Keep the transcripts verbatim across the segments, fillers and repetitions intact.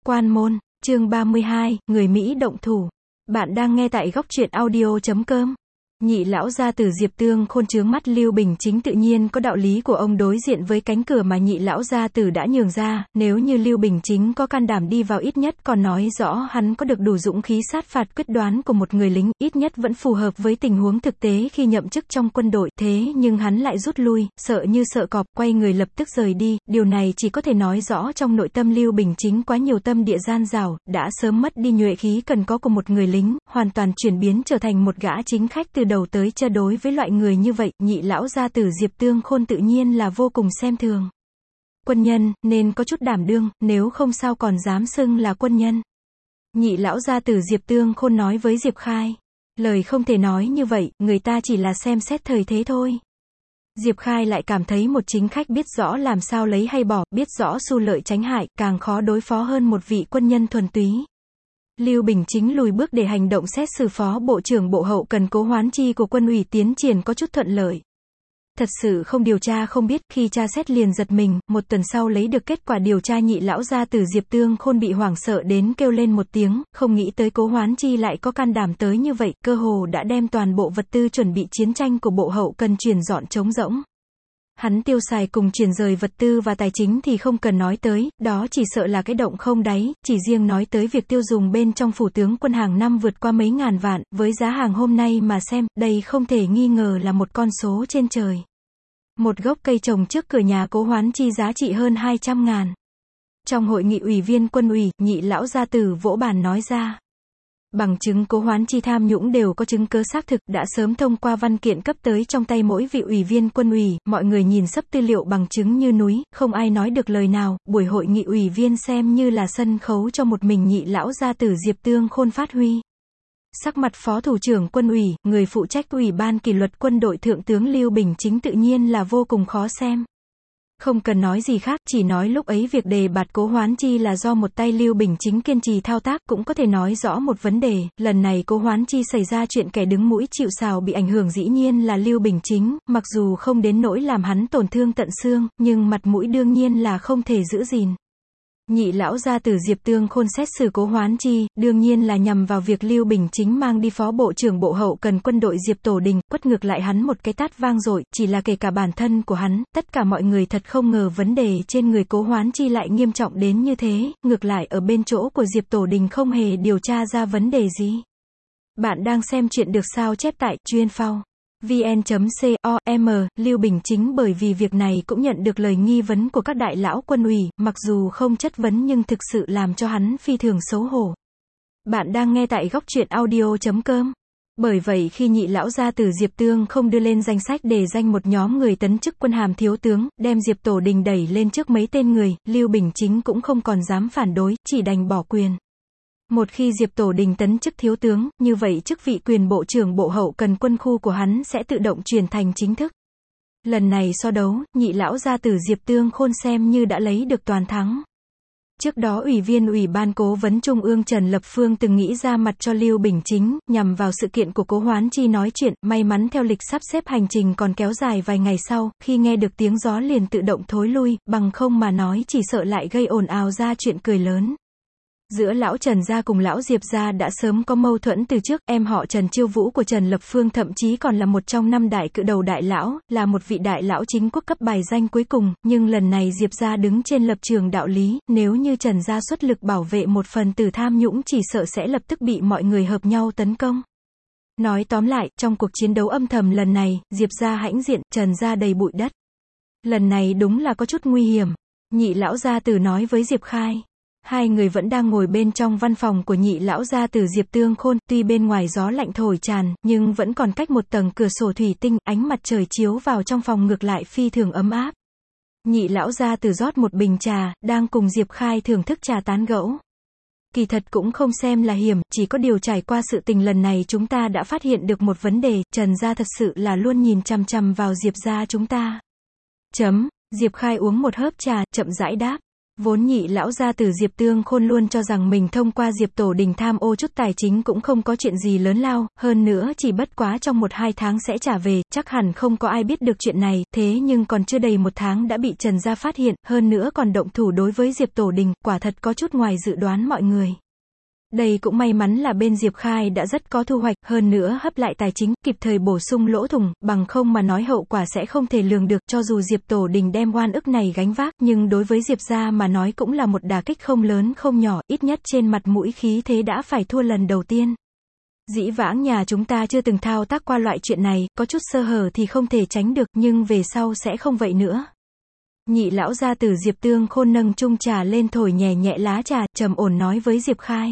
Quan môn, chương ba mươi hai, người Mỹ động thủ. Bạn đang nghe tại góc truyện audio chấm com. Nhị lão gia tử Diệp Tương Khôn trướng mắt Lưu Bình Chính tự nhiên có đạo lý của ông đối diện với cánh cửa mà nhị lão gia tử đã nhường ra, nếu như Lưu Bình Chính có can đảm đi vào ít nhất còn nói rõ hắn có được đủ dũng khí sát phạt quyết đoán của một người lính, ít nhất vẫn phù hợp với tình huống thực tế khi nhậm chức trong quân đội, thế nhưng hắn lại rút lui, sợ như sợ cọp, quay người lập tức rời đi, điều này chỉ có thể nói rõ trong nội tâm Lưu Bình Chính quá nhiều tâm địa gian dảo, đã sớm mất đi nhuệ khí cần có của một người lính, hoàn toàn chuyển biến trở thành một gã chính khách từ đầu tới chân. Đối với loại người như vậy, nhị lão gia tử Diệp Tương Khôn tự nhiên là vô cùng xem thường. Quân nhân, nên có chút đảm đương, nếu không sao còn dám xưng là quân nhân. Nhị lão gia tử Diệp Tương Khôn nói với Diệp Khai. Lời không thể nói như vậy, người ta chỉ là xem xét thời thế thôi. Diệp Khai lại cảm thấy một chính khách biết rõ làm sao lấy hay bỏ, biết rõ xu lợi tránh hại, càng khó đối phó hơn một vị quân nhân thuần túy. Lưu Bình Chính lùi bước để hành động xét xử phó bộ trưởng bộ hậu cần Cố Hoán Chi của quân ủy tiến triển có chút thuận lợi. Thật sự không điều tra không biết, khi tra xét liền giật mình, một tuần sau lấy được kết quả điều tra nhị lão gia tử Diệp Tương Khôn bị hoảng sợ đến kêu lên một tiếng, không nghĩ tới Cố Hoán Chi lại có can đảm tới như vậy, cơ hồ đã đem toàn bộ vật tư chuẩn bị chiến tranh của bộ hậu cần chuyển dọn trống rỗng. Hắn tiêu xài cùng chuyển rời vật tư và tài chính thì không cần nói tới, đó chỉ sợ là cái động không đáy, chỉ riêng nói tới việc tiêu dùng bên trong phủ tướng quân hàng năm vượt qua mấy ngàn vạn, với giá hàng hôm nay mà xem, đây không thể nghi ngờ là một con số trên trời. Một gốc cây trồng trước cửa nhà Cố Hoán Chi giá trị hơn hai trăm ngàn. Trong hội nghị ủy viên quân ủy, nhị lão gia tử vỗ bàn nói ra. Bằng chứng Cố Hoán Chi tham nhũng đều có chứng cứ xác thực, đã sớm thông qua văn kiện cấp tới trong tay mỗi vị ủy viên quân ủy, mọi người nhìn sấp tư liệu bằng chứng như núi, không ai nói được lời nào, buổi hội nghị ủy viên xem như là sân khấu cho một mình nhị lão gia tử Diệp Tương Khôn phát huy. Sắc mặt phó thủ trưởng quân ủy, người phụ trách ủy ban kỷ luật quân đội thượng tướng Lưu Bình Chính tự nhiên là vô cùng khó xem. Không cần nói gì khác, chỉ nói lúc ấy việc đề bạt Cố Hoán Chi là do một tay Lưu Bình Chính kiên trì thao tác, cũng có thể nói rõ một vấn đề, lần này Cố Hoán Chi xảy ra chuyện kẻ đứng mũi chịu sào bị ảnh hưởng dĩ nhiên là Lưu Bình Chính, mặc dù không đến nỗi làm hắn tổn thương tận xương, nhưng mặt mũi đương nhiên là không thể giữ gìn. Nhị lão gia tử Diệp Tương Khôn xét xử Cố Hoán Chi, đương nhiên là nhằm vào việc Lưu Bình Chính mang đi phó bộ trưởng bộ hậu cần quân đội Diệp Tổ Đình, quất ngược lại hắn một cái tát vang dội, chỉ là kể cả bản thân của hắn, tất cả mọi người thật không ngờ vấn đề trên người Cố Hoán Chi lại nghiêm trọng đến như thế, ngược lại ở bên chỗ của Diệp Tổ Đình không hề điều tra ra vấn đề gì. Bạn đang xem chuyện được sao chép tại chuyên phao vn chấm com. Lưu Bình Chính bởi vì việc này cũng nhận được lời nghi vấn của các đại lão quân ủy, mặc dù không chất vấn nhưng thực sự làm cho hắn phi thường xấu hổ. Bạn đang nghe tại góc truyện audio chấm com. Bởi vậy khi nhị lão gia tử Diệp Tương không đưa lên danh sách để danh một nhóm người tấn chức quân hàm thiếu tướng, đem Diệp Tổ Đình đẩy lên trước mấy tên người, Lưu Bình Chính cũng không còn dám phản đối, chỉ đành bỏ quyền. Một khi Diệp Tổ Đình tấn chức thiếu tướng, như vậy chức vị quyền bộ trưởng bộ hậu cần quân khu của hắn sẽ tự động chuyển thành chính thức. Lần này so đấu, nhị lão gia tử Diệp Tương Khôn xem như đã lấy được toàn thắng. Trước đó Ủy viên Ủy ban Cố vấn Trung ương Trần Lập Phương từng nghĩ ra mặt cho Lưu Bình Chính, nhằm vào sự kiện của Cố Hoán Chi nói chuyện, may mắn theo lịch sắp xếp hành trình còn kéo dài vài ngày sau, khi nghe được tiếng gió liền tự động thối lui, bằng không mà nói chỉ sợ lại gây ồn ào ra chuyện cười lớn. Giữa lão Trần gia cùng lão Diệp gia đã sớm có mâu thuẫn từ trước, em họ Trần Chiêu Vũ của Trần Lập Phương thậm chí còn là một trong năm đại cự đầu đại lão, là một vị đại lão chính quốc cấp bài danh cuối cùng, nhưng lần này Diệp gia đứng trên lập trường đạo lý, nếu như Trần gia xuất lực bảo vệ một phần tử tham nhũng chỉ sợ sẽ lập tức bị mọi người hợp nhau tấn công. Nói tóm lại, trong cuộc chiến đấu âm thầm lần này, Diệp gia hãnh diện, Trần gia đầy bụi đất. Lần này đúng là có chút nguy hiểm, nhị lão gia tử nói với Diệp Khai. Hai người vẫn đang ngồi bên trong văn phòng của nhị lão gia tử Diệp Tương Khôn, tuy bên ngoài gió lạnh thổi tràn, nhưng vẫn còn cách một tầng cửa sổ thủy tinh, ánh mặt trời chiếu vào trong phòng ngược lại phi thường ấm áp. Nhị lão gia tử rót một bình trà, đang cùng Diệp Khai thưởng thức trà tán gẫu. Kỳ thật cũng không xem là hiểm, chỉ có điều trải qua sự tình lần này chúng ta đã phát hiện được một vấn đề, Trần gia thật sự là luôn nhìn chằm chằm vào Diệp gia chúng ta. Chấm, Diệp Khai uống một hớp trà, chậm rãi đáp. Vốn nhị lão gia tử Diệp Tương Khôn luôn cho rằng mình thông qua Diệp Tổ Đình tham ô chút tài chính cũng không có chuyện gì lớn lao, hơn nữa chỉ bất quá trong một hai tháng sẽ trả về, chắc hẳn không có ai biết được chuyện này, thế nhưng còn chưa đầy một tháng đã bị Trần gia phát hiện, hơn nữa còn động thủ đối với Diệp Tổ Đình, quả thật có chút ngoài dự đoán mọi người. Đây cũng may mắn là bên Diệp Khai đã rất có thu hoạch, hơn nữa hấp lại tài chính, kịp thời bổ sung lỗ thủng, bằng không mà nói hậu quả sẽ không thể lường được, cho dù Diệp Tổ Đình đem oan ức này gánh vác, nhưng đối với Diệp gia mà nói cũng là một đả kích không lớn không nhỏ, ít nhất trên mặt mũi khí thế đã phải thua lần đầu tiên. Dĩ vãng nhà chúng ta chưa từng thao tác qua loại chuyện này, có chút sơ hở thì không thể tránh được, nhưng về sau sẽ không vậy nữa. Nhị lão gia tử Diệp Tương Khôn nâng chung trà lên thổi nhẹ nhẹ lá trà, trầm ổn nói với Diệp Khai.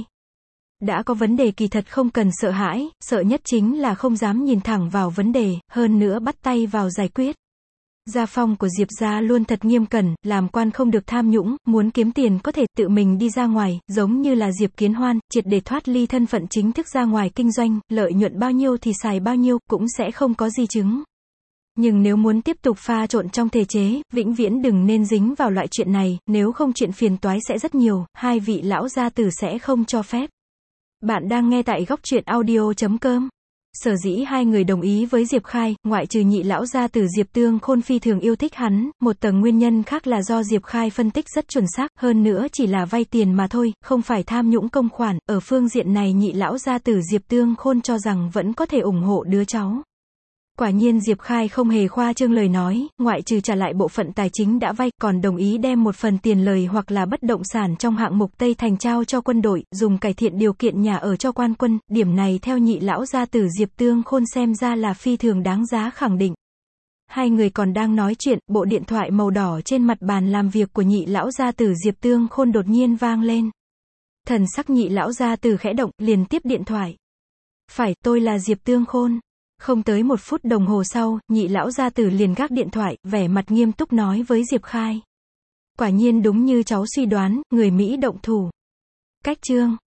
Đã có vấn đề kỳ thật không cần sợ hãi, sợ nhất chính là không dám nhìn thẳng vào vấn đề, hơn nữa bắt tay vào giải quyết. Gia phong của Diệp gia luôn thật nghiêm cẩn, làm quan không được tham nhũng, muốn kiếm tiền có thể tự mình đi ra ngoài, giống như là Diệp Kiến Hoan, triệt để thoát ly thân phận chính thức ra ngoài kinh doanh, lợi nhuận bao nhiêu thì xài bao nhiêu, cũng sẽ không có di chứng. Nhưng nếu muốn tiếp tục pha trộn trong thể chế, vĩnh viễn đừng nên dính vào loại chuyện này, nếu không chuyện phiền toái sẽ rất nhiều, hai vị lão gia tử sẽ không cho phép. Bạn đang nghe tại góc truyện audio chấm com. Sở dĩ hai người đồng ý với Diệp Khai, ngoại trừ nhị lão gia tử Diệp Tương Khôn phi thường yêu thích hắn, một tầng nguyên nhân khác là do Diệp Khai phân tích rất chuẩn xác, hơn nữa chỉ là vay tiền mà thôi, không phải tham nhũng công khoản, ở phương diện này nhị lão gia tử Diệp Tương Khôn cho rằng vẫn có thể ủng hộ đứa cháu. Quả nhiên Diệp Khai không hề khoa trương lời nói, ngoại trừ trả lại bộ phận tài chính đã vay, còn đồng ý đem một phần tiền lời hoặc là bất động sản trong hạng mục Tây Thành trao cho quân đội, dùng cải thiện điều kiện nhà ở cho quan quân, điểm này theo nhị lão gia tử Diệp Tương Khôn xem ra là phi thường đáng giá khẳng định. Hai người còn đang nói chuyện, bộ điện thoại màu đỏ trên mặt bàn làm việc của nhị lão gia tử Diệp Tương Khôn đột nhiên vang lên. Thần sắc nhị lão gia tử khẽ động, liền tiếp điện thoại. Phải, tôi là Diệp Tương Khôn. Không tới một phút đồng hồ sau, nhị lão gia tử liền gác điện thoại, vẻ mặt nghiêm túc nói với Diệp Khai. Quả nhiên đúng như cháu suy đoán, người Mỹ động thủ. Cách chương